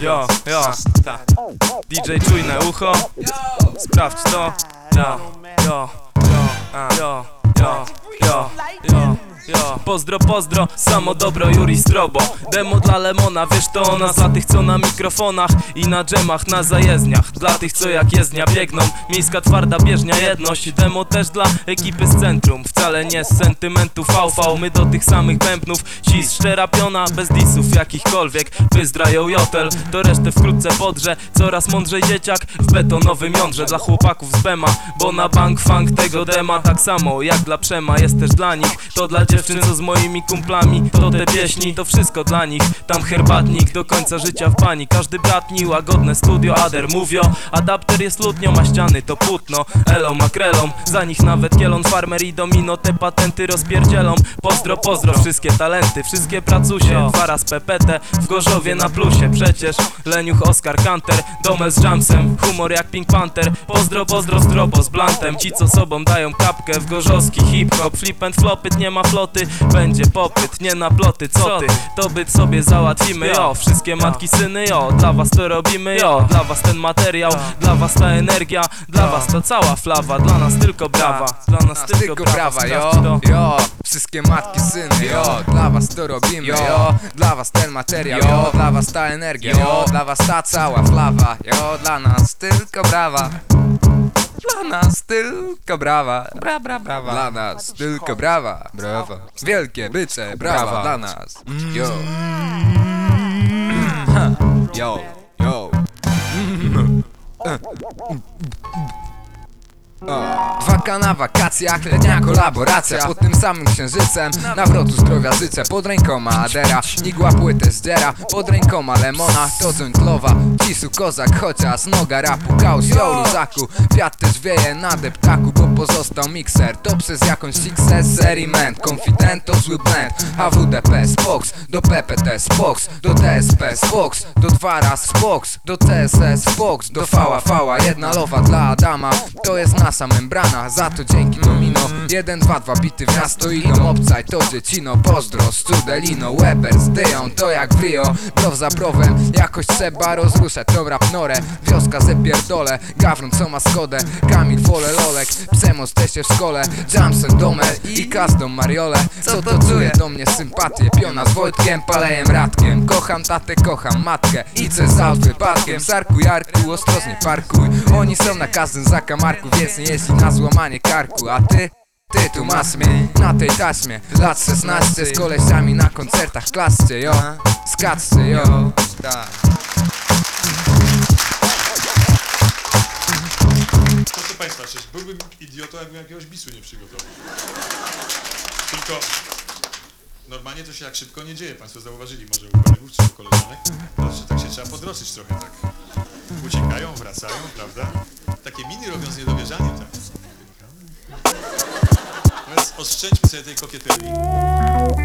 Jo, DJ czujne ucho, sprawdź to. Pozdro, samo dobro Juri Strobo. Demo dla Lemona, wiesz to ona. Dla tych co na mikrofonach i na dżemach, na zajezdniach. Dla tych co jak jezdnia biegną, miejska twarda bieżnia jedność. Demo też dla ekipy z centrum, wcale nie z sentymentu VV. My do tych samych bębnów, ci szczera piona, bez disów jakichkolwiek. Wyzdrają jotel, to resztę wkrótce podrze. Coraz mądrzej dzieciak w betonowym jądrze. Dla chłopaków z Bema, bo na bank funk tego dema. Tak samo jak dla Przema jest też dla nich. To dla dziewczyn co z moimi kumplami, to te pieśni, to wszystko dla nich. Tam herbatnik do końca życia w bani. Każdy bratni, łagodne studio, Ader mówią. Adapter jest lutnią, a ściany to płótno. Elo makrelą, za nich nawet Kielon, Farmer i Domino te patenty rozpierdzielą. Pozdro, wszystkie talenty, wszystkie pracusie. 2 raz PPT, w Gorzowie na plusie. Przecież Leniuch, Oskar, Kanter, Domel z Jamsem, humor jak Pink Panther. Pozdro, zdrobo z blantem. Ci co sobą dają kapkę w gorzowski hip-hop. Flip and flopyt, nie ma floty, będzie popyt, nie na ploty, co ty? To byt sobie załatwimy, jo. Wszystkie matki, syny, jo. Dla was to robimy, jo. Dla was ten materiał, dla was ta energia. Dla was to cała flawa, dla nas tylko brawa. Dla nas tylko brawa, jo. Wszystkie matki, syny, jo. Dla was to robimy, jo. Dla was ten materiał, jo. Dla was ta energia, jo. Dla was ta cała flawa, jo. Dla nas tylko brawa. Dla nas tylko brawa, brawa. Dla nas tylko brawa, brawa. Wielkie bycze, brawa dla nas. Yo. Yo. Dwa na wakacjach, letnia kolaboracja. Pod tym samym księżycem nawrotu zdrowia życzę. Pod rękoma Adera, igła płytę zdziera. Pod rękoma Lemona, to dżunglowa. Cisu kozak, chociaż noga rapu. Kaos, yo, luzaku. Wiatr też wieje na deptaku, bo pozostał mikser. To przez jakąś success seriment. Confident to zły blend. HWDP, Spox, do PPT, Spox, do TSP, Spox, do 2 raz Spox, do CSS, Spox, do VA, jedna lowa dla Adama. To jest nasza membrana, za to dzięki Domino. 1, 2, 2 bity w miasto idą. Obcaj to dziecino, pozdro, Studelino. Weber zdyją, to jak w Rio. Brow za browem, jakoś trzeba rozruszać tą rap norę. Wioska ze pierdolę, Gawron co ma Skodę. Kamil, Fole, Lolek, Przemos też się w szkole. Jamsen, Domel i Kazdą Mariole. Co to czuje do mnie sympatię? Piona z Wojtkiem, Palejem, Radkiem. Kocham tatę, kocham matkę i co za wypadkiem. Sarku, Jarku, ostrożnie parkuj. Oni są na każdym zakamarku, więc nie jeśli na złamanie karku. A ty tu masz mnie na tej taśmie. Lat 16 z koleśami na koncertach. Klaszcie, jo, skaczcie, jo. Proszę Państwa, przecież byłbym idiotą, jakbym jakiegoś bisu nie przygotował. Tylko normalnie to się tak szybko nie dzieje. Państwo zauważyli może u kolegów czy u koleżanek. Zawsze tak się trzeba podroszyć trochę, tak. Uciekają, wracają, prawda? Takie miny robią z niedowierzaniem, tak. Więc oszczędźmy sobie tej kokieterii.